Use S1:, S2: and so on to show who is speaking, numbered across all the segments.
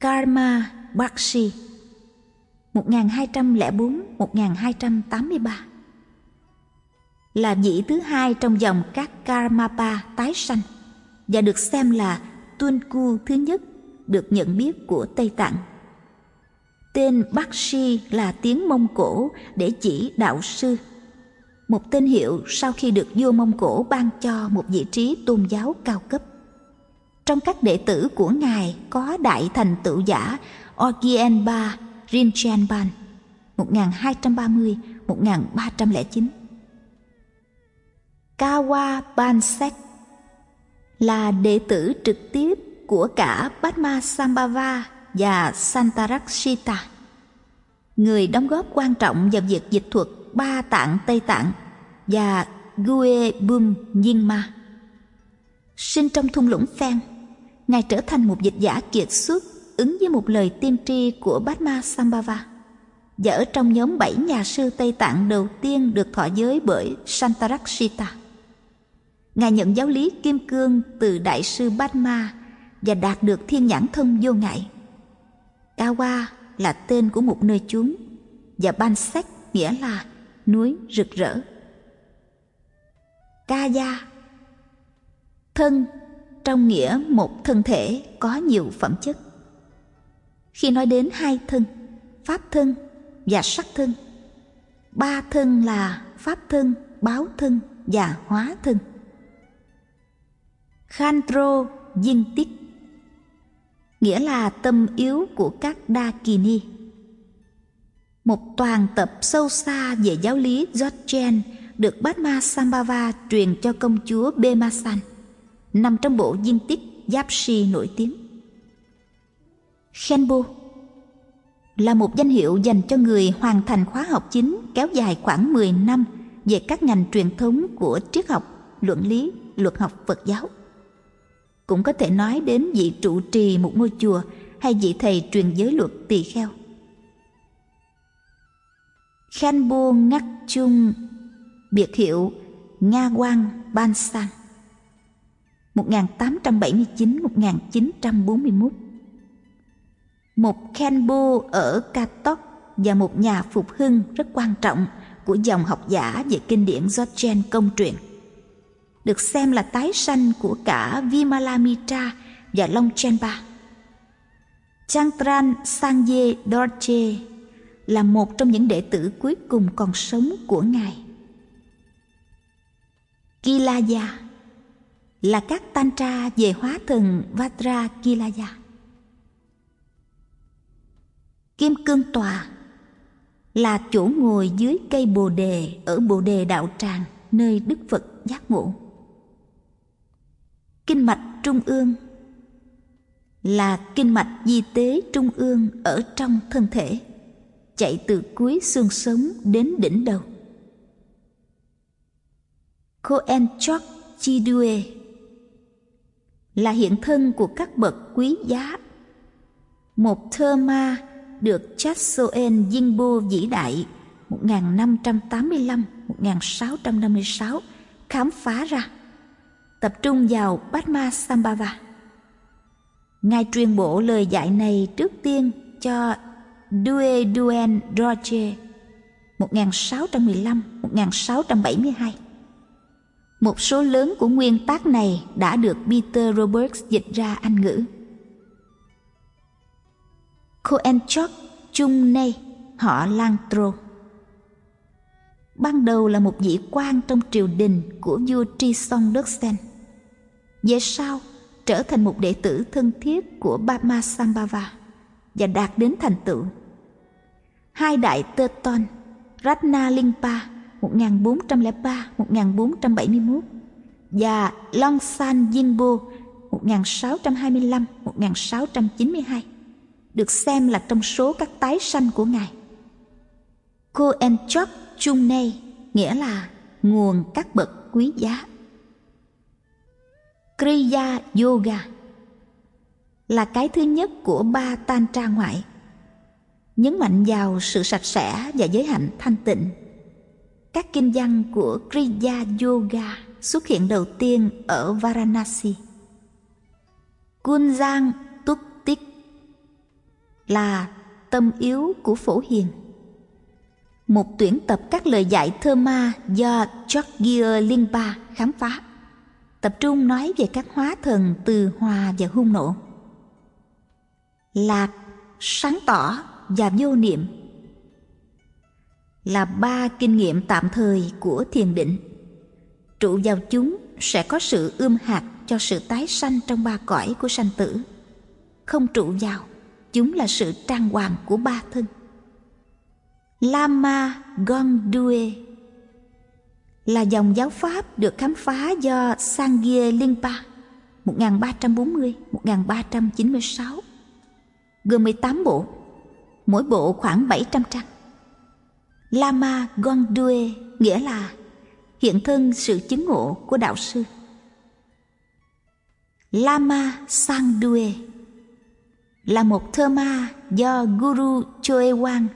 S1: Karma Bakshi 1204-1283, là vị thứ hai trong dòng các Karmapa tái sanh và được xem là Tunku thứ nhất được nhận biết của Tây Tạng. Tên Bakshi là tiếng Mông Cổ để chỉ đạo sư, một tên hiệu sau khi được vua Mông Cổ ban cho một vị trí tôn giáo cao cấp. Trong các đệ tử của Ngài có đại thành tựu giả Ogyenpa Rinchen-ban 1230-1309. Kawa Bansek là đệ tử trực tiếp của cả Padmasambhava và Santarakshita, người đóng góp quan trọng vào việc dịch thuật Ba Tạng Tây Tạng, và Guebum Nyingma. Sinh trong thung lũng Phen, Ngài trở thành một dịch giả kiệt xuất ứng với một lời tiên tri của Padmasambhava, và ở trong nhóm 7 nhà sư Tây Tạng đầu tiên được thọ giới bởi Santarakshita. Ngài nhận giáo lý kim cương từ đại sư Padma và đạt được thiên nhãn thông vô ngại. Kawa là tên của một nơi chốn, và Bansek nghĩa là núi rực rỡ. Kaya, thân trong nghĩa một thân thể có nhiều phẩm chất. Khi nói đến hai thân, pháp thân và sắc thân, ba thân là pháp thân, báo thân và hóa thân. Khandro Dinh Tích nghĩa là tâm yếu của các Dakini, một toàn tập sâu xa về giáo lý Dzogchen được Padmasambhava truyền cho công chúa Bemasan, nằm trong bộ Dinh Tích Yapsi nổi tiếng. Khenpo là một danh hiệu dành cho người hoàn thành khóa học chính kéo dài khoảng 10 năm về các ngành truyền thống của triết học, luận lý, luật học Phật giáo. Cũng có thể nói đến vị trụ trì một ngôi chùa hay vị thầy truyền giới luật tỳ kheo. Khenpo Ngắc Chung, biệt hiệu Nga Quang Ban Sang 1879-1941, một Khenpo ở Katok và một nhà phục hưng rất quan trọng của dòng học giả về kinh điển Dzogchen công truyền, được xem là tái sanh của cả Vimalamitra và Longchenpa. Changtran Sangye Dorje là một trong những đệ tử cuối cùng còn sống của Ngài. Kilaya là các tantra về hóa thần Vajra Kilaya. Kim Cương Tòa là chỗ ngồi dưới cây Bồ Đề ở Bồ Đề Đạo Tràng, nơi Đức Phật giác ngộ. Kinh mạch trung ương là kinh mạch di tế trung ương ở trong thân thể, chạy từ cuối xương sống đến đỉnh đầu. Koenchok Chidue là hiện thân của các bậc quý giá, một thơ ma được Chatsoen Yingbo vĩ đại 1585-1656 khám phá ra, tập trung vào Padmasambhava. Ngài truyền bộ lời dạy này trước tiên cho Due Duen Dorje 1615-1672. Một số lớn của nguyên tác này đã được Peter Roberts dịch ra Anh ngữ. Koenchok Chungne, họ Langtro, ban đầu là một vị quan trong triều đình của vua Trisong Dorsen, về sau trở thành một đệ tử thân thiết của Padmasambhava và đạt đến thành tựu. Hai đại Tơ Ton Ratnalingpa 1403-1471 và Longsan Yingbo 1625-1692 được xem là trong số các tái sanh của Ngài. Koenchok Chungne nghĩa là nguồn các bậc quý giá. Kriya Yoga là cái thứ nhất của ba tantra ngoại, nhấn mạnh vào sự sạch sẽ và giới hạnh thanh tịnh. Các kinh văn của Kriya Yoga xuất hiện đầu tiên ở Varanasi. Kunjang Túc Tích là tâm yếu của Phổ Hiền. Một tuyển tập các lời dạy thơ ma do Chogyam Lingpa khám phá, tập trung nói về các hóa thần từ hòa và hung nộ. Lạc, sáng tỏ và vô niệm là 3 kinh nghiệm tạm thời của thiền định. Trụ vào chúng sẽ có sự ươm hạt cho sự tái sanh trong 3 cõi của sanh tử. Không trụ vào, chúng là sự trang hoàng của 3 thân. Lama Gongdue là dòng giáo pháp được khám phá do Sangye Lingpa 1340-1396, gồm 18 bộ, mỗi bộ khoảng 700 trang. Lama Gongdue nghĩa là hiện thân sự chứng ngộ của đạo sư. Lama Sangdue là một thơ ma do Guru Choewang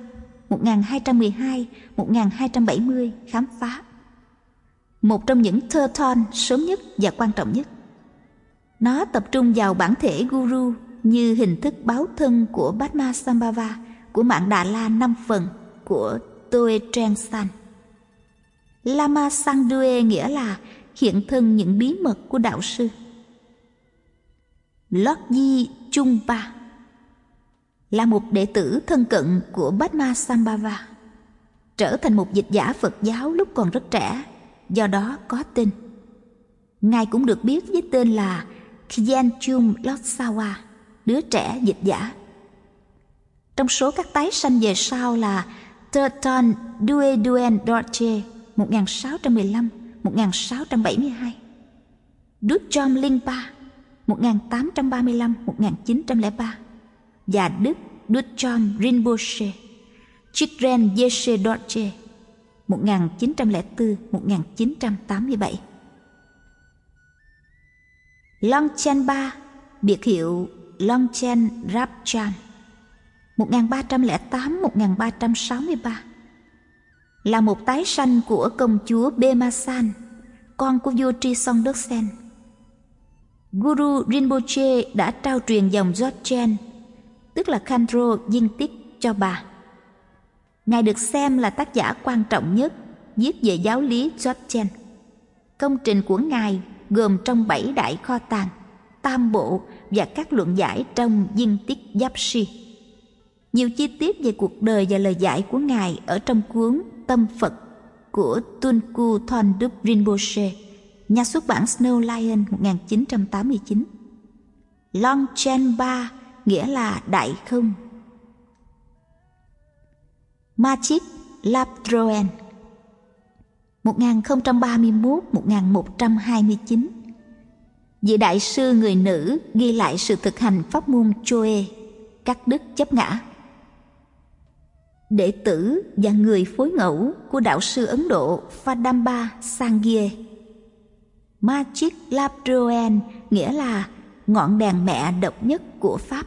S1: 1212-1270 khám phá, một trong những thơ thon sớm nhất và quan trọng nhất. Nó tập trung vào bản thể Guru như hình thức báo thân của Padmasambhava của Mạng Đà La 5 phần của Toe Trang San. Lama Sangdue nghĩa là hiện thân những bí mật của đạo sư. Lodji Chungpa là một đệ tử thân cận của Padmasambhava, trở thành một dịch giả Phật giáo lúc còn rất trẻ, do đó có tên. Ngài cũng được biết với tên là Kyanchum Lotsawa, đứa trẻ dịch giả. Trong số các tái sanh về sau là Terton Dueduen Dorje 1615-1672, Dudjom Lingpa 1835-1903 và Đức Dudjom Rinpoche Chikren Yeshe Dorje 1904-1987. Longchen Ba, biệt hiệu Longchen Rabchan 1308-1363, là một tái sanh của công chúa Bemasan, con của vua Tri Song Đức Sen. Guru Rinpoche đã trao truyền dòng Dzogchen, tức là Khandro Viên Tích, cho bà. Ngài được xem là tác giả quan trọng nhất viết về giáo lý Dzogchen. Công trình của Ngài gồm trong 7 đại kho tàng, tam bộ và các luận giải trong Viên Tích Yapsi. Nhiều chi tiết về cuộc đời và lời dạy của Ngài ở trong cuốn Tâm Phật của Tunku Thondup Rinpoche, nhà xuất bản Snow Lion 1989. Longchen Ba nghĩa là đại không. Machik Labdroen 1031-1129, vị đại sư người nữ ghi lại sự thực hành pháp môn Choe, các đức chấp ngã. Đệ tử và người phối ngẫu của đạo sư Ấn Độ Phadamba Sangye. Machik Labdroen nghĩa là ngọn đèn mẹ độc nhất của Pháp.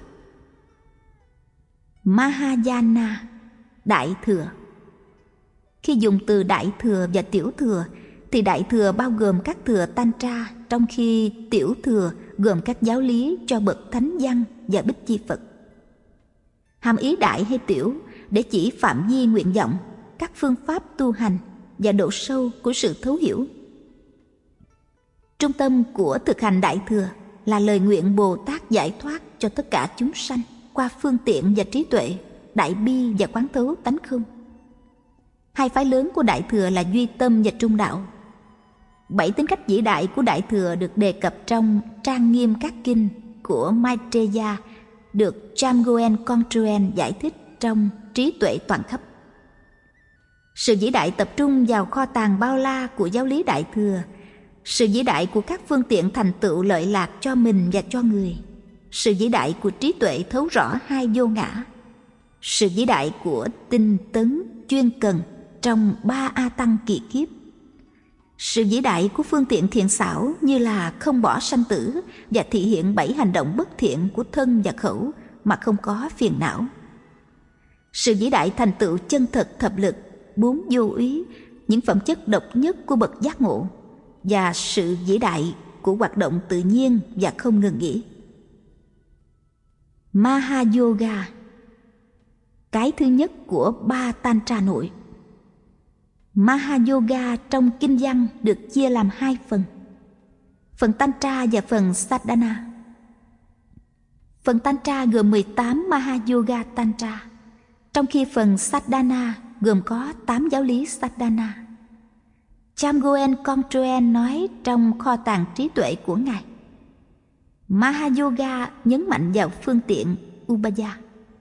S1: Mahayana, đại thừa. Khi dùng từ đại thừa và tiểu thừa thì đại thừa bao gồm các thừa Tantra, trong khi tiểu thừa gồm các giáo lý cho bậc thánh văn và Bích Chi Phật. Hàm ý đại hay tiểu để chỉ phạm vi nguyện vọng, các phương pháp tu hành và độ sâu của sự thấu hiểu. Trung tâm của thực hành đại thừa là lời nguyện Bồ Tát giải thoát cho tất cả chúng sanh qua phương tiện và trí tuệ, đại bi và quán thấu tánh không. Hai phái lớn của đại thừa là duy tâm và trung đạo. 7 tính cách vĩ đại của đại thừa được đề cập trong trang nghiêm các kinh của Maitreya, được Jamgoen Kongtruen giải thích trong Trí tuệ toàn khắp. Sự vĩ đại tập trung vào kho tàng bao la của giáo lý đại thừa, sự vĩ đại của các phương tiện thành tựu lợi lạc cho mình và cho người, sự vĩ đại của trí tuệ thấu rõ hai vô ngã, sự vĩ đại của tinh tấn chuyên cần trong 3 A Tăng kỳ kiếp, sự vĩ đại của phương tiện thiện xảo như là không bỏ sanh tử và thị hiện 7 hành động bất thiện của thân và khẩu mà không có phiền não, sự vĩ đại thành tựu chân thật thập lực, 4 vô úy, những phẩm chất độc nhất của bậc giác ngộ, và sự vĩ đại của hoạt động tự nhiên và không ngừng nghỉ. Mahayoga cái thứ nhất của 3 Tantra nội. Mahayoga trong kinh văn được chia làm 2 phần: phần Tantra và phần Sadhana. Phần Tantra gồm 18 Mahayoga Tantra, trong khi phần Sadhana gồm có 8 giáo lý Sadhana. Chamgoen Kongtruen nói trong kho tàng trí tuệ của Ngài, Mahayoga nhấn mạnh vào phương tiện Ubaya,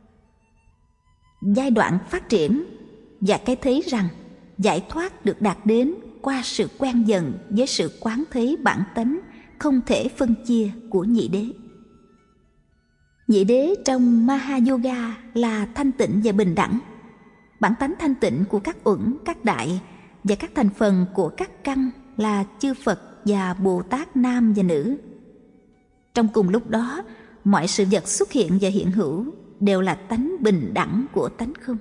S1: giai đoạn phát triển, và cái thấy rằng giải thoát được đạt đến qua sự quen dần với sự quán thấy bản tánh không thể phân chia của nhị đế. Nhị đế trong Mahayoga là thanh tịnh và bình đẳng, bản tánh thanh tịnh của các uẩn, các đại và các thành phần của các căn là chư Phật và Bồ Tát nam và nữ. Trong cùng lúc đó, mọi sự vật xuất hiện và hiện hữu đều là tánh bình đẳng của tánh không.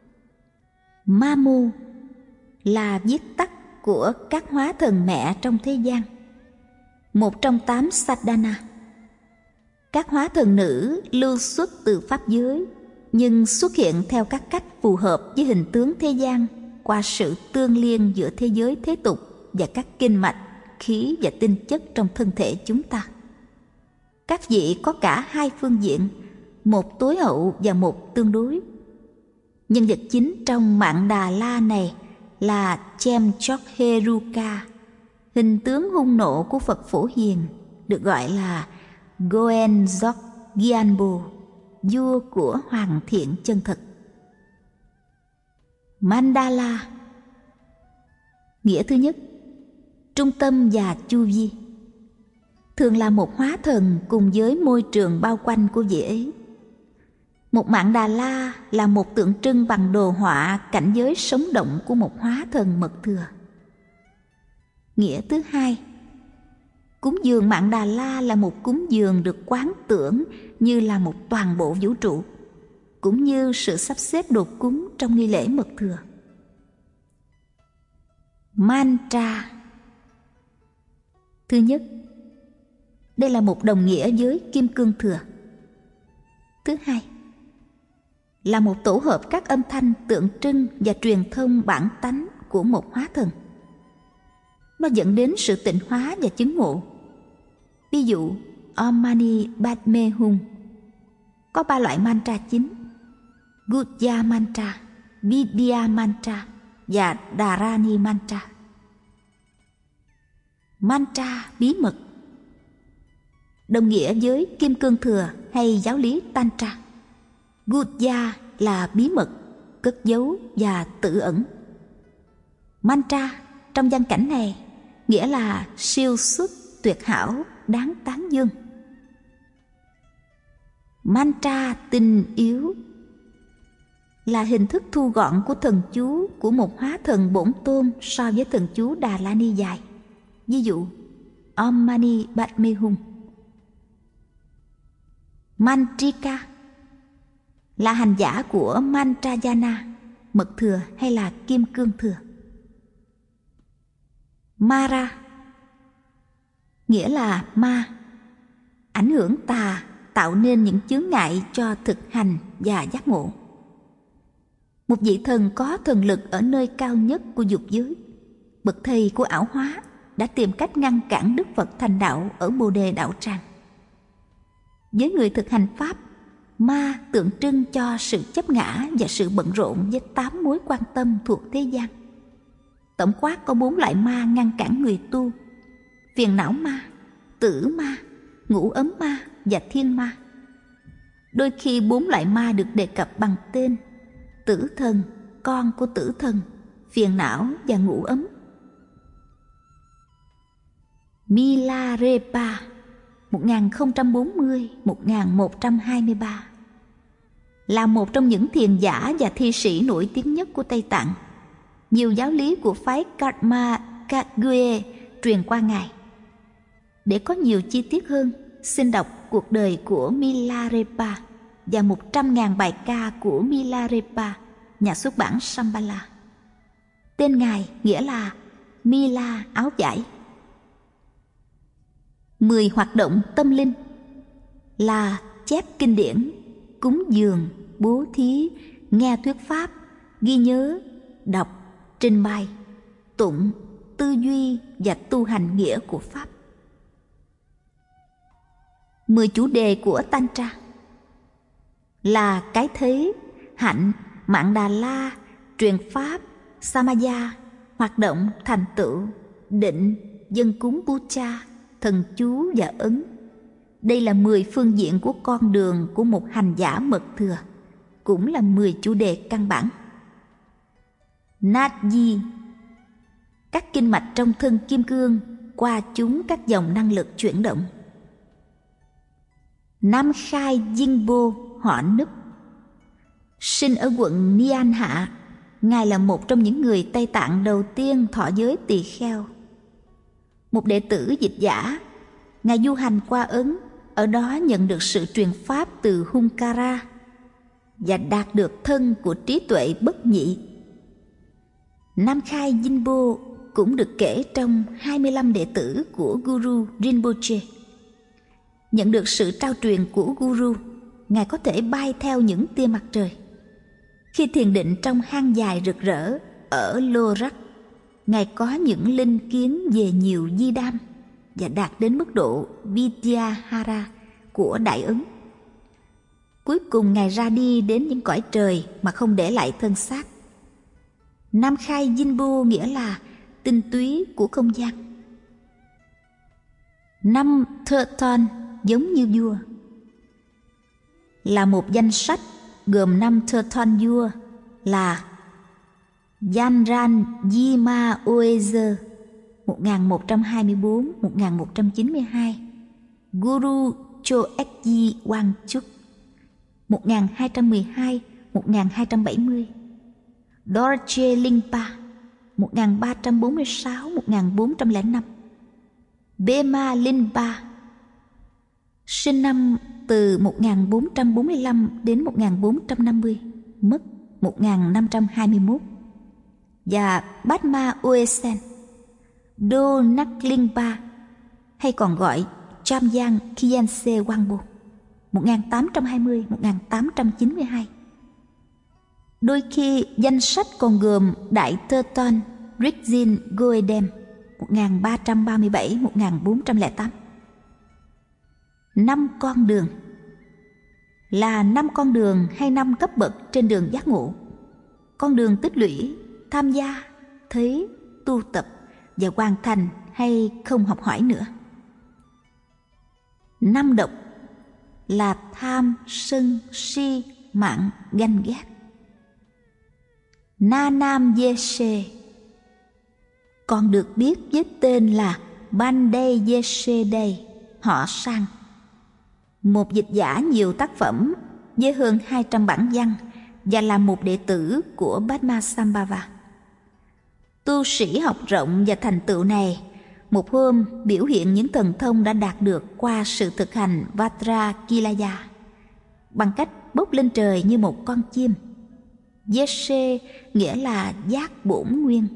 S1: Mamu là viết tắt của các hóa thần mẹ trong thế gian, một trong 8 Sadhana. Các hóa thần nữ lưu xuất từ pháp giới, nhưng xuất hiện theo các cách phù hợp với hình tướng thế gian qua sự tương liên giữa thế giới thế tục và các kinh mạch, khí và tinh chất trong thân thể chúng ta. Các vị có cả 2 phương diện, một tối hậu và một tương đối. Nhân vật chính trong Mạn Đà La này là Chemchokheruka, hình tướng hung nộ của Phật Phổ Hiền, được gọi là Goenzok Gyalpo, vua của Hoàng Thiện Chân Thật. Mandala, nghĩa thứ nhất, trung tâm và chu vi, thường là một hóa thần cùng với môi trường bao quanh của vị ấy. Một Mạn Đà La là một tượng trưng bằng đồ họa cảnh giới sống động của một hóa thần mật thừa. Nghĩa thứ hai, cúng dường Mạn Đà La là một cúng dường được quán tưởng như là một toàn bộ vũ trụ, cũng như sự sắp xếp đồ cúng trong nghi lễ mật thừa. Mantra. Thứ nhất, đây là một đồng nghĩa với kim cương thừa. Thứ hai, là một tổ hợp các âm thanh tượng trưng và truyền thông bản tánh của một hóa thần. Nó dẫn đến sự tịnh hóa và chứng ngộ. Ví dụ, Om Mani Padme Hum có 3 loại mantra chính: Gudya Mantra, Vidya Mantra và Dharani Mantra. Mantra bí mật đồng nghĩa với kim cương thừa hay giáo lý Tantra. Gudya là bí mật, cất giấu và tự ẩn. Mantra trong văn cảnh này nghĩa là siêu xuất, tuyệt hảo, đáng tán dương. Mantra tinh yếu là hình thức thu gọn của thần chú của một hóa thần bổn tôn so với thần chú Đà La Ni dài. Ví dụ, Om Mani Padme Hum. Mantrika là hành giả của Mantrayana, mật thừa hay là kim cương thừa. Mara nghĩa là ma, ảnh hưởng tà, tạo nên những chướng ngại cho thực hành và giác ngộ. Một vị thần có thần lực ở nơi cao nhất của dục giới, bậc thầy của ảo hóa, đã tìm cách ngăn cản Đức Phật thành đạo ở Bồ Đề đạo tràng. Với người thực hành pháp, ma tượng trưng cho sự chấp ngã và sự bận rộn với 8 mối quan tâm thuộc thế gian. Tổng quát có 4 loại ma ngăn cản người tu: phiền não ma, tử ma, ngũ ấm ma và thiên ma. Đôi khi 4 loại ma được đề cập bằng tên: tử thần, con của tử thần, phiền não và ngũ ấm. Milarepa 1040-1123 là một trong những thiền giả và thi sĩ nổi tiếng nhất của Tây Tạng. Nhiều giáo lý của phái Karma Kagyu truyền qua ngài. Để có nhiều chi tiết hơn, xin đọc cuộc đời của Milarepa và 100.000 bài ca của Milarepa, nhà xuất bản Shambhala. Tên ngài nghĩa là Mila áo vải. 10 hoạt động tâm linh là chép kinh điển, cúng dường, bố thí, nghe thuyết pháp, ghi nhớ, đọc, trình bày, tụng, tư duy và tu hành nghĩa của pháp. 10 chủ đề của Tantra là cái thế, hạnh, Mạn Đà La, truyền pháp, Samaya, hoạt động, thành tựu, định, dân cúng puja, thần chú và ấn. Đây là 10 phương diện của con đường của một hành giả mật thừa, cũng là 10 chủ đề căn bản. Nadji, các kinh mạch trong thân kim cương, qua chúng các dòng năng lực chuyển động. Nam Khai Jinpo, họ Núp, sinh ở quận Nian Hạ. Ngài là một trong những người Tây Tạng đầu tiên thọ giới tỳ kheo. Một đệ tử dịch giả, Ngài du hành qua Ấn, ở đó nhận được sự truyền pháp từ Hunkara và đạt được thân của trí tuệ bất nhị. Nam Khai Jinpo cũng được kể trong 25 đệ tử của Guru Rinpoche. Nhận được sự trao truyền của Guru, Ngài có thể bay theo những tia mặt trời. Khi thiền định trong hang dài rực rỡ ở Lorak, Ngài có những linh kiến về nhiều di đam và đạt đến mức độ Vidyahara của Đại Ấn. Cuối cùng Ngài ra đi đến những cõi trời mà không để lại thân xác. Nam Khai Jinpo nghĩa là tinh túy của không gian. 5 Turton giống như vua là một danh sách gồm 5 Turton vua là Yanran Yima Oezer 1124-1192, Guru Choekyi Wangchuk 1212-1270, Dorje Lingpa 1346-1405, Bema Linpa sinh năm từ 1445 đến 1450, mất 1521, và Padma Oesen, Do Naklingpa hay còn gọi Chamyang Khyentse Wangpo 1820-1892. Đôi khi danh sách còn gồm Đại Teton Rizin Goedem 1337-1408. 5 con đường là 5 con đường hay 5 cấp bậc trên đường giác ngộ. Con đường tích lũy, tham gia, thấy, tu tập và hoàn thành hay không học hỏi nữa. 5 độc là tham, sân, si, mạn, ganh ghét. Na Nam Yeshe còn được biết với tên là Bandei Yeshedei, họ Sang, một dịch giả nhiều tác phẩm với hơn 200 bản văn và là một đệ tử của Padmasambhava. Tu sĩ học rộng và thành tựu này một hôm biểu hiện những thần thông đã đạt được qua sự thực hành Vajrakilaya bằng cách bốc lên trời như một con chim. Yeshe nghĩa là giác bổn nguyên.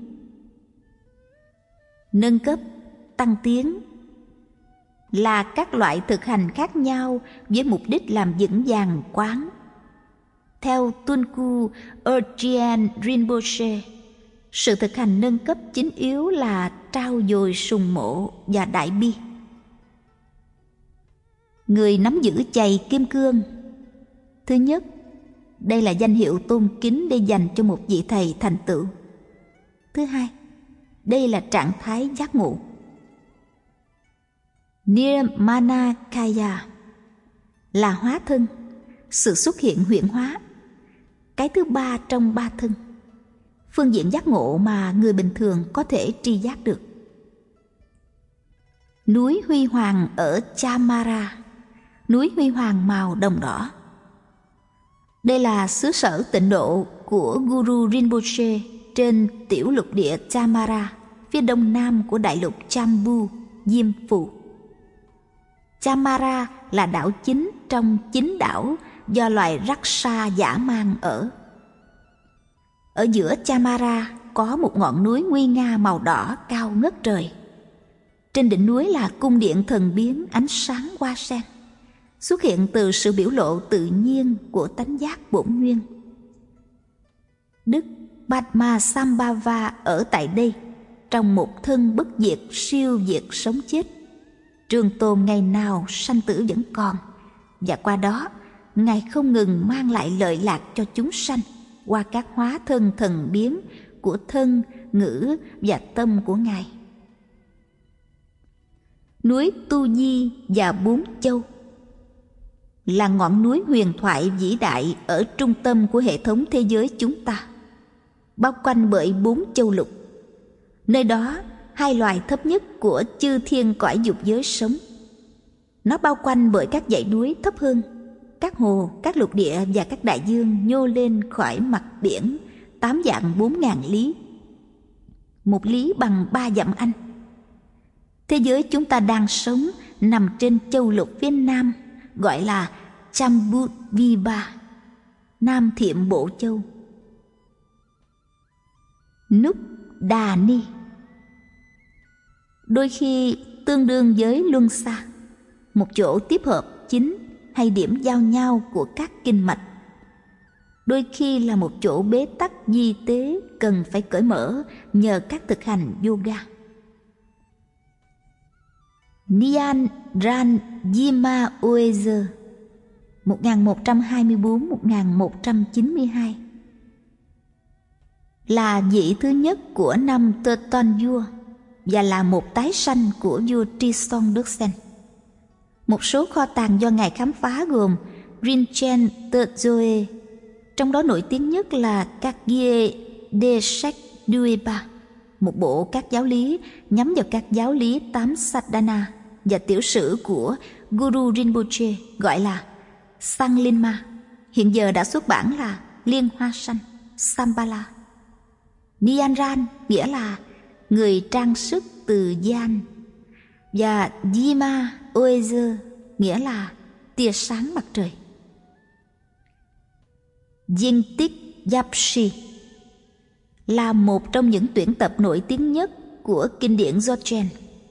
S1: Nâng cấp, tăng tiến là các loại thực hành khác nhau với mục đích làm vững vàng quán. Theo Tunku Urgyen Rinpoche, sự thực hành nâng cấp chính yếu là trao dồi sùng mộ và đại bi. Người nắm giữ chày kim cương. Thứ nhất, đây là danh hiệu tôn kính để dành cho một vị thầy thành tựu. Thứ hai, đây là trạng thái giác ngộ. Nirmanakaya là hóa thân, sự xuất hiện huyễn hóa, cái thứ ba trong ba thân, phương diện giác ngộ mà người bình thường có thể tri giác được. Núi Huy Hoàng ở Chamara, núi Huy Hoàng màu đồng đỏ. Đây là xứ sở tịnh độ của Guru Rinpoche trên tiểu lục địa Chamara, phía đông nam của đại lục Chambu, Diêm Phù. Chamara là đảo chính trong 9 đảo do loài Raksa dã man ở. Ở giữa Chamara có một ngọn núi nguy nga màu đỏ cao ngất trời. Trên đỉnh núi là cung điện thần biến ánh sáng hoa sen, xuất hiện từ sự biểu lộ tự nhiên của tánh giác bổn nguyên. Đức Padmasambhava ở tại đây trong một thân bất diệt siêu diệt sống chết. Trường tồn ngày nào sanh tử vẫn còn, và qua đó Ngài không ngừng mang lại lợi lạc cho chúng sanh qua các hóa thân thần biến của thân, ngữ và tâm của Ngài. Núi Tu Di và Bốn Châu là ngọn núi huyền thoại vĩ đại ở trung tâm của hệ thống thế giới chúng ta, bao quanh bởi 4 châu lục. Nơi đó hai loài thấp nhất của chư thiên cõi dục giới sống. Nó bao quanh bởi các dãy núi thấp hơn, các hồ, các lục địa và các đại dương nhô lên khỏi mặt biển 8 vạn 4.000 lý. 1 lý bằng 3 dặm Anh. Thế giới chúng ta đang sống nằm trên châu lục phía Nam, gọi là Chambudvipa, Nam Thiệm Bộ Châu. Núp Đà Ni đôi khi tương đương với Luân Xa, một chỗ tiếp hợp chính hay điểm giao nhau của các kinh mạch. Đôi khi là một chỗ bế tắc di tế cần phải cởi mở nhờ các thực hành yoga. Nyan Ran Yima Oezer 1124-1192 là vị thứ nhất của năm Teuton vua và là một tái sanh của vua Trison Dorsen. Một số kho tàng do Ngài khám phá gồm Rinchen Tezoe, trong đó nổi tiếng nhất là Kakye Desek Duepa, một bộ các giáo lý nhắm vào các giáo lý 8 Sadhana, và tiểu sử của Guru Rinpoche gọi là Sanglinma, hiện giờ đã xuất bản là Liên Hoa Sanh Sambala. Nyan Ran nghĩa là người trang sức từ gian, và Yima Oezer nghĩa là tia sáng mặt trời. Jintik Yapsi là một trong những tuyển tập nổi tiếng nhất của kinh điển Dzogchen.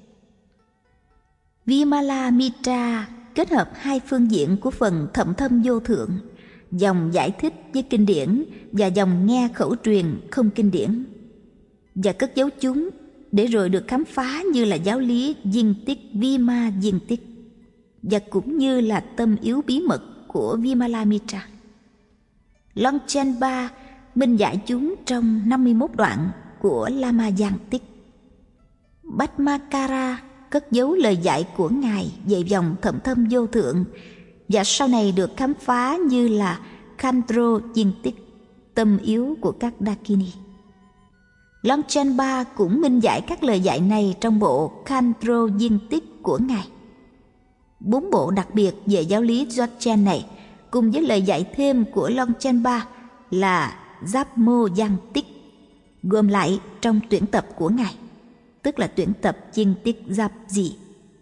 S1: Vimala Mitra kết hợp hai phương diện của phần thậm thâm vô thượng, dòng giải thích với kinh điển và dòng nghe khẩu truyền không kinh điển, và cất giấu chúng để rồi được khám phá như là giáo lý Jintik Vima Jintik, và cũng như là tâm yếu bí mật của Vimala Mitra. Longchenpa minh giải chúng trong 51 đoạn của Lama Yantik. Bhatmakara cất giấu lời dạy của Ngài về dòng thậm thâm vô thượng, và sau này được khám phá như là Khandro Jintik, tâm yếu của các Dakini. Longchenpa cũng minh giải các lời dạy này trong bộ Khandro Jintik của Ngài. 4 bộ đặc biệt về giáo lý Dzogchen này cùng với lời dạy thêm của Longchenpa là Zapmo Yantik, gồm lại trong tuyển tập của Ngài, tức là tuyển tập Jintik Zapji.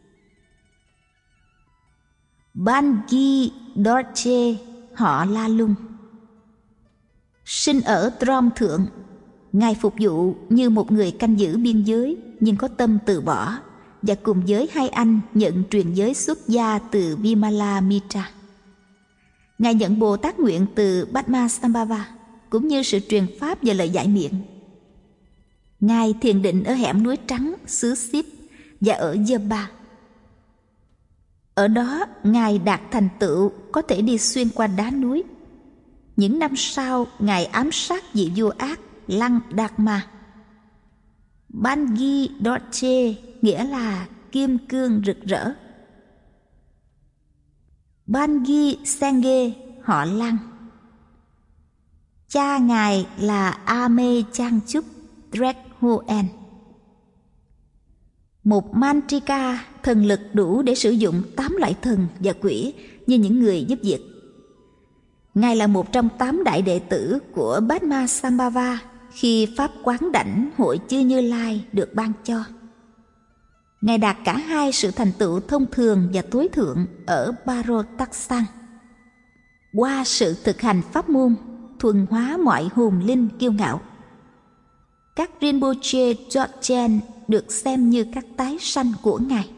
S1: Bangi Dorje họ La Lung sinh ở Trom Thượng. Ngài phục vụ như một người canh giữ biên giới nhưng có tâm từ bỏ, và cùng với hai anh nhận truyền giới xuất gia từ Vimala Mitra. Ngài nhận Bồ Tát nguyện từ Padmasambhava cũng như sự truyền pháp và lời dạy miệng. Ngài thiền định ở hẻm núi trắng xứ Sip và ở Deba. Ở đó Ngài đạt thành tựu có thể đi xuyên qua đá núi. Những năm sau Ngài ám sát vị vua ác Lăng Đạt Ma. Bangi Dorje nghĩa là kim cương rực rỡ. Bangi Senge họ Lăng. Cha Ngài là Ame Changchuk Drekhoen, một mantrika thần lực đủ để sử dụng 8 loại thần và quỷ như những người giúp việc. Ngài là một trong 8 đại đệ tử của Padmasambhava khi pháp quán đảnh hội chư Như Lai được ban cho. Ngài đạt cả hai sự thành tựu thông thường và tối thượng ở Parotaksan. Qua sự thực hành pháp môn thuần hóa mọi hồn linh kiêu ngạo, các Rinpoche Dzogchen được xem như các tái sanh của Ngài.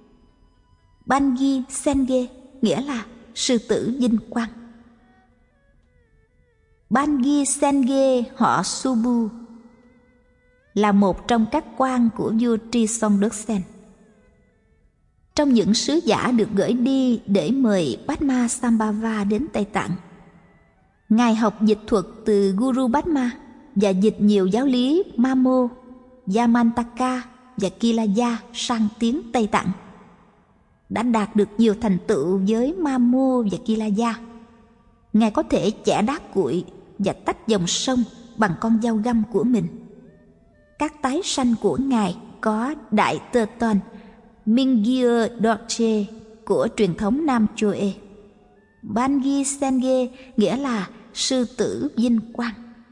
S1: Bangi Senge nghĩa là sư tử vinh quang. Bangi Senge họ Subu là một trong các quan của vua Trisongdotsen. Trong những sứ giả được gửi đi để mời Padmasambhava đến Tây Tạng, Ngài học dịch thuật từ Guru Padma và dịch nhiều giáo lý Mamo, Yamantaka và Kilaya sang tiếng Tây Tạng. Đã đạt được nhiều thành tựu với Mamo và Kilaya. Ngài có thể chẻ đá cuội và tách dòng sông bằng con dao găm của mình. Các tái sanh của Ngài có Đại Tơ Tôn, Mingyur Dorje của truyền thống Nam Choe. Bangi Senge nghĩa là sư tử vinh quang.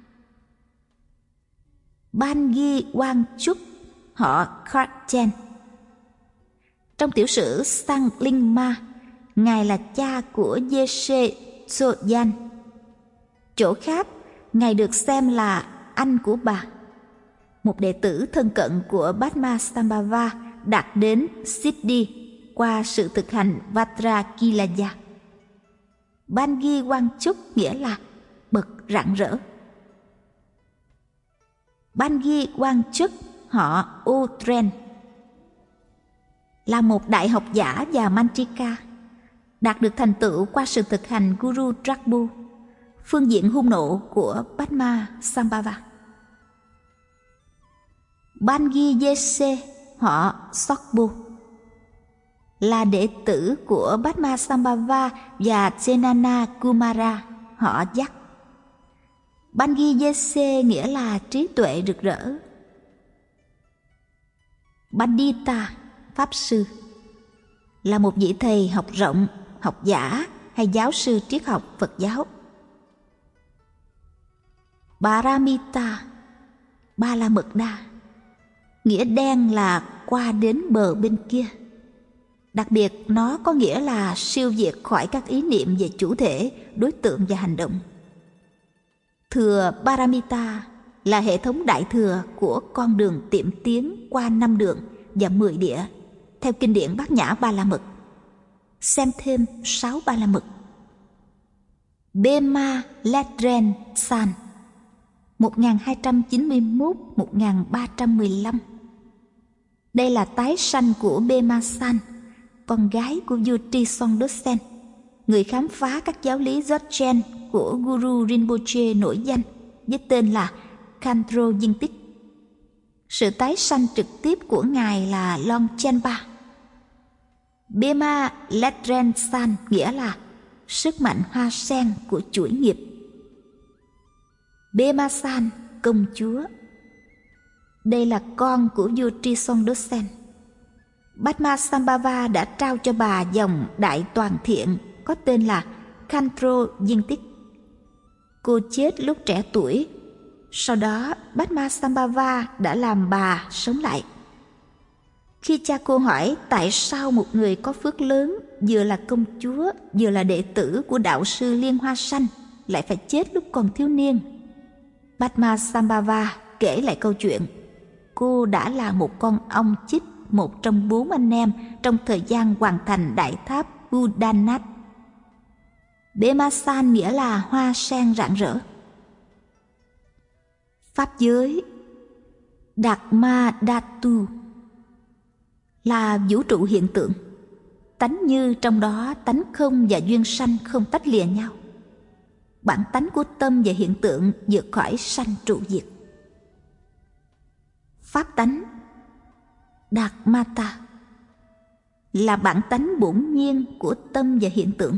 S1: Bangi Wangchuk họ Kharchen. Trong tiểu sử Sang Linh Ma, Ngài là cha của Yeshe Tsoyan. Chỗ khác, Ngài được xem là anh của bà. Một đệ tử thân cận của Padmasambhava đạt đến Siddhi qua sự thực hành Vajrakilaya. Bangi Wangchuk nghĩa là bậc rạng rỡ. Bangi Wangchuk họ Utren là một đại học giả và mantrika, đạt được thành tựu qua sự thực hành Guru Dragbu, phương diện hung nộ của Padmasambhava. Bangi Yese họ Sokbu là đệ tử của Padmasambhava và Chenana Kumara họ Giác. Bangi Yese nghĩa là trí tuệ rực rỡ. Pandita, pháp sư, là một vị thầy học rộng, học giả hay giáo sư triết học Phật giáo. Paramita, ba la mật đa, nghĩa đen là qua đến bờ bên kia. Đặc biệt nó có nghĩa là siêu việt khỏi các ý niệm về chủ thể, đối tượng và hành động. Thừa Paramita là hệ thống đại thừa của con đường tiệm tiến qua 5 đường và 10 địa theo kinh điển Bát Nhã Ba La Mật. Xem thêm 6 Ba La Mật. Bema Ledren San 1291-1315. Đây là tái sanh của Bema San, con gái của vua Trisongdotsen, người khám phá các giáo lý Dzogchen của Guru Rinpoche nổi danh với tên là Khandro Viên Tích. Sự tái sanh trực tiếp của Ngài là Longchenpa. Bema Ledren San nghĩa là sức mạnh hoa sen của chuỗi nghiệp. Bema San, công chúa. Đây là con của vua Trisongdotsen. Padmasambhava đã trao cho bà dòng đại toàn thiện có tên là Khandro Viên Tích. Cô chết lúc trẻ tuổi. Sau đó Padmasambhava đã làm bà sống lại. Khi cha cô hỏi tại sao một người có phước lớn, vừa là công chúa vừa là đệ tử của đạo sư Liên Hoa Sanh lại phải chết lúc còn thiếu niên, Padmasambhava kể lại câu chuyện. Cô đã là một con ong chích, một trong 4 anh em trong thời gian hoàn thành đại tháp Buddhanath. Bema San nghĩa là hoa sen rạng rỡ. Pháp giới Dharma Dhatu là vũ trụ hiện tượng, tánh như trong đó tánh không và duyên sanh không tách lìa nhau. Bản tánh của tâm và hiện tượng vượt khỏi sanh trụ diệt. Pháp tánh Dharmata là bản tánh bổn nhiên của tâm và hiện tượng.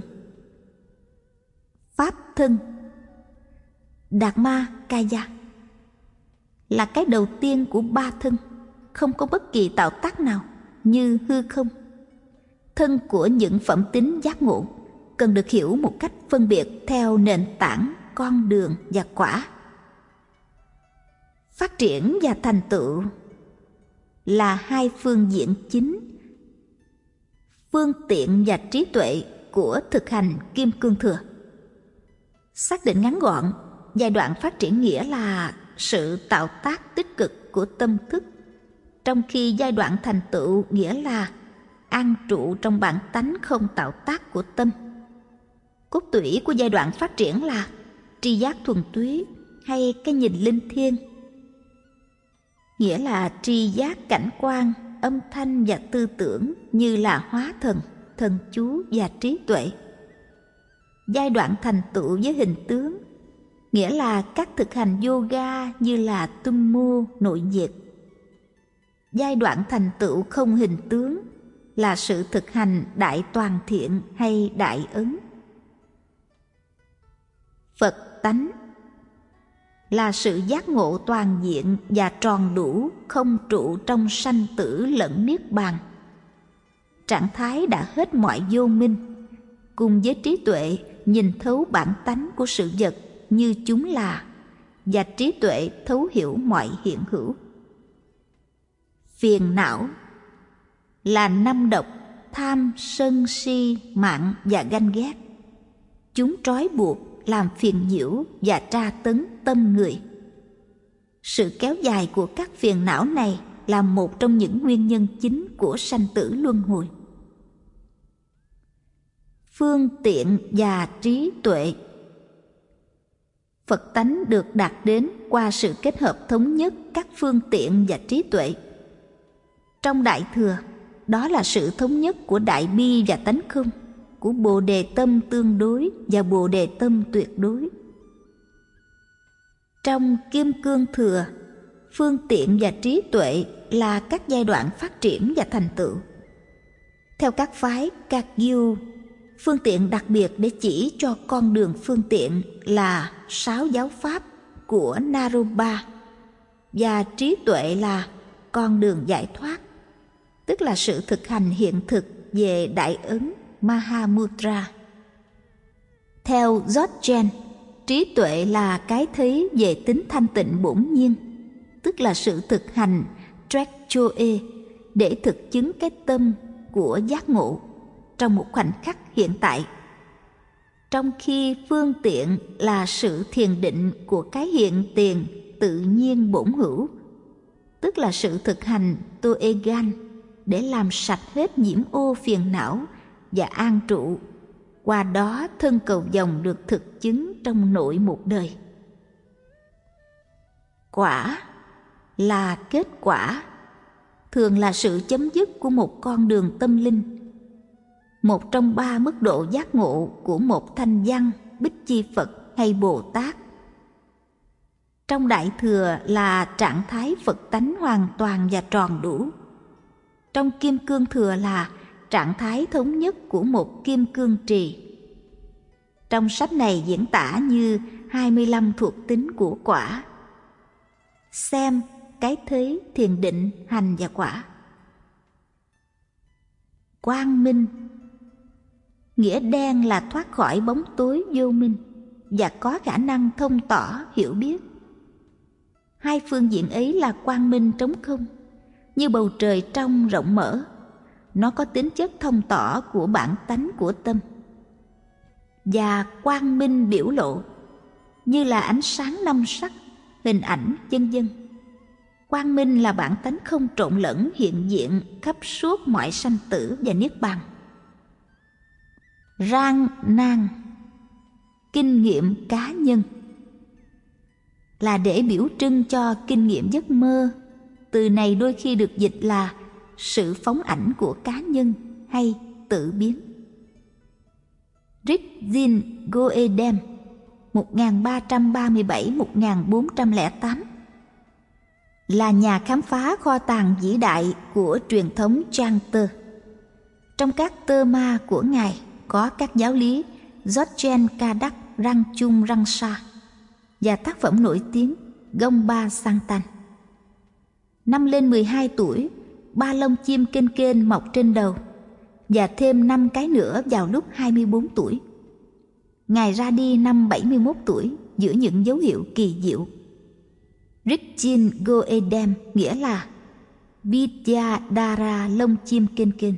S1: Pháp thân Dharma Kaya là cái đầu tiên của 3 thân, không có bất kỳ tạo tác nào, như hư không. Thân của những phẩm tính giác ngộ cần được hiểu một cách phân biệt theo nền tảng, con đường và quả. Phát triển và thành tựu là 2 phương diện chính, phương tiện và trí tuệ của thực hành Kim Cương Thừa. Xác định ngắn gọn, giai đoạn phát triển nghĩa là sự tạo tác tích cực của tâm thức, trong khi giai đoạn thành tựu nghĩa là an trụ trong bản tánh không tạo tác của tâm. Cốt tủy của giai đoạn phát triển là tri giác thuần túy hay cái nhìn linh thiêng, nghĩa là tri giác cảnh quan, âm thanh và tư tưởng như là hóa thần, thần chú và trí tuệ. Giai đoạn thành tựu với hình tướng, nghĩa là các thực hành yoga như là tum mô, nội nhiệt. Giai đoạn thành tựu không hình tướng là sự thực hành đại toàn thiện hay đại ấn. Phật tánh là sự giác ngộ toàn diện và tròn đủ, không trụ trong sanh tử lẫn niết bàn. Trạng thái đã hết mọi vô minh, cùng với trí tuệ nhìn thấu bản tánh của sự vật như chúng là, và trí tuệ thấu hiểu mọi hiện hữu. Phiền não là năm độc: tham, sân, si, mạn và ganh ghét. Chúng trói buộc, làm phiền nhiễu và tra tấn tâm người. Sự kéo dài của các phiền não này là một trong những nguyên nhân chính của sanh tử luân hồi. Phương tiện và trí tuệ. Phật tánh được đạt đến qua sự kết hợp thống nhất các phương tiện và trí tuệ. Trong Đại Thừa, đó là sự thống nhất của Đại Bi và tánh không, của Bồ Đề tâm tương đối và Bồ Đề tâm tuyệt đối. Trong Kim Cương Thừa, phương tiện và trí tuệ là các giai đoạn phát triển và thành tựu. Theo các phái Kagyu, phương tiện đặc biệt để chỉ cho con đường phương tiện là 6 giáo pháp của Naropa, và trí tuệ là con đường giải thoát, tức là sự thực hành hiện thực về đại ấn Mahamudra. Theo Dzogchen, trí tuệ là cái thấy về tính thanh tịnh bổn nhiên, tức là sự thực hành Trekchoe để thực chứng cái tâm của giác ngộ trong một khoảnh khắc hiện tại. Trong khi phương tiện là sự thiền định của cái hiện tiền tự nhiên bổn hữu, tức là sự thực hành Toegan để làm sạch hết nhiễm ô phiền não và an trụ. Qua đó thân cầu vồng được thực chứng trong nội một đời. Quả là kết quả, thường là sự chấm dứt của một con đường tâm linh, một trong 3 mức độ giác ngộ của một thanh văn, Bích Chi Phật hay Bồ Tát. Trong Đại Thừa là trạng thái Phật tánh hoàn toàn và tròn đủ. Trong Kim Cương Thừa là trạng thái thống nhất của một kim cương trì. Trong sách này diễn tả như 25 thuộc tính của quả: xem, cái thế, thiền định, hành và quả. Quang minh, nghĩa đen là thoát khỏi bóng tối vô minh và có khả năng thông tỏ hiểu biết. Hai phương diện ấy là quang minh trống không, như bầu trời trong rộng mở. Nó có tính chất thông tỏ của bản tánh của tâm. Và quang minh biểu lộ, như là ánh sáng năm sắc, hình ảnh, vân vân. Quang minh là bản tánh không trộn lẫn hiện diện khắp suốt mọi sanh tử và niết bàn. Rang nan, kinh nghiệm cá nhân, là để biểu trưng cho kinh nghiệm giấc mơ. Từ này đôi khi được dịch là sự phóng ảnh của cá nhân hay tự biến. Rizin Goedem 1337-1408 là nhà khám phá kho tàng vĩ đại của truyền thống Chanter. Trong các tơ ma của Ngài có các giáo lý Dzogchen Kadak Rangchung Rangsa và tác phẩm nổi tiếng Gompa Sangtan. Năm lên 12 tuổi, 3 lông chim kênh kênh mọc trên đầu, và thêm 5 cái nữa vào lúc 24 tuổi. Ngài ra đi năm 71 tuổi giữa những dấu hiệu kỳ diệu. Rizin Goedem nghĩa là Vidyadhara lông chim kênh kênh.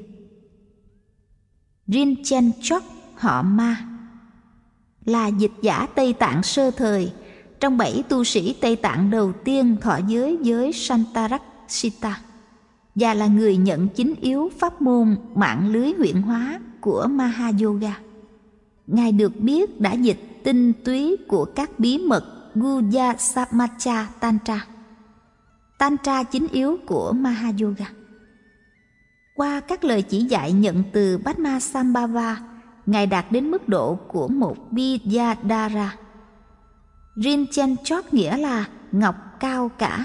S1: Rinchen Chok họ Ma là dịch giả Tây Tạng sơ thời, trong 7 tu sĩ Tây Tạng đầu tiên thọ giới với Santarakshita, và là người nhận chính yếu pháp môn mạng lưới huyễn hóa của Mahayoga. Ngài được biết đã dịch tinh túy của các bí mật Guhya Samacha Tantra, Tantra chính yếu của Mahayoga. Qua các lời chỉ dạy nhận từ Padmasambhava, Ngài đạt đến mức độ của một Vidyadhara. Rinchen chót nghĩa là ngọc cao cả.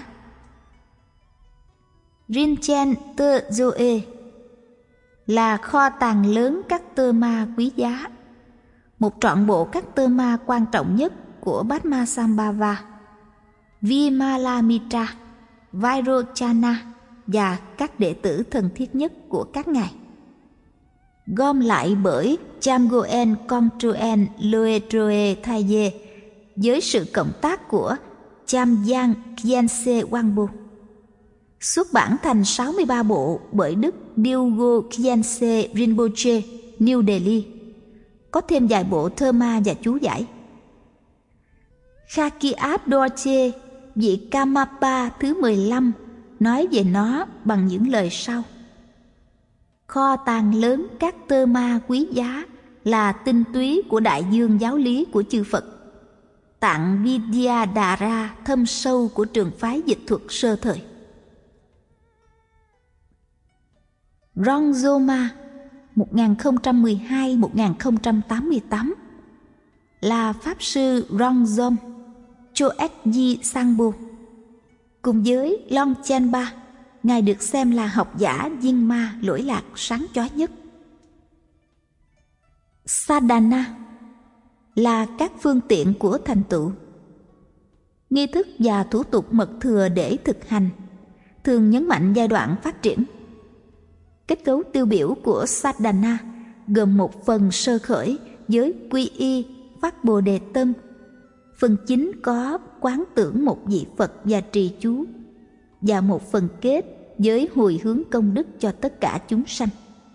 S1: Rinchen Tơ Joe là kho tàng lớn các tơ ma quý giá, một trọn bộ các tơ ma quan trọng nhất của Padmasambhava, Vimalamitra, Vairochana và các đệ tử thân thiết nhất của các ngài, gom lại bởi Chamgoen Kongtruen Loetroe Thaye với sự cộng tác của Chamgyang Khyentse Wangpo, xuất bản thành 63 bộ bởi Đức Dilgo Khyentse Rinpoche, New Delhi, có thêm vài bộ thơ ma và chú giải. Khakiat Dorje, vị Karmapa thứ 15, nói về nó bằng những lời sau: kho tàng lớn các tơ ma quý giá là tinh túy của đại dương giáo lý của chư Phật, tạng Vidyadhara thâm sâu của trường phái dịch thuật sơ thời. Rongjoma 1012-1088 là Pháp sư Rongjom Choekji Sangpo. Cùng với Longchenpa, Ngài được xem là học giả viên ma lỗi lạc sáng chói nhất. Sadhana là các phương tiện của thành tựu. Nghi thức và thủ tục mật thừa để thực hành thường nhấn mạnh giai đoạn phát triển. Kết cấu tiêu biểu của Sadhana gồm một phần sơ khởi với quy y, phát bồ đề tâm. Phần chính có quán tưởng một vị Phật và trì chú, và một phần kết với hồi hướng công đức cho tất cả chúng sanh.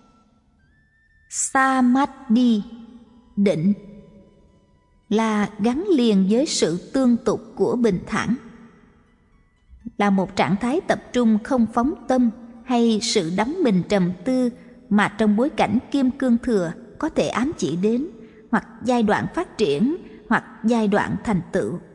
S1: Samadhi, định, là gắn liền với sự tương tục của bình thản, là một trạng thái tập trung không phóng tâm hay sự đắm mình trầm tư mà trong bối cảnh kim cương thừa có thể ám chỉ đến hoặc giai đoạn phát triển hoặc giai đoạn thành tựu.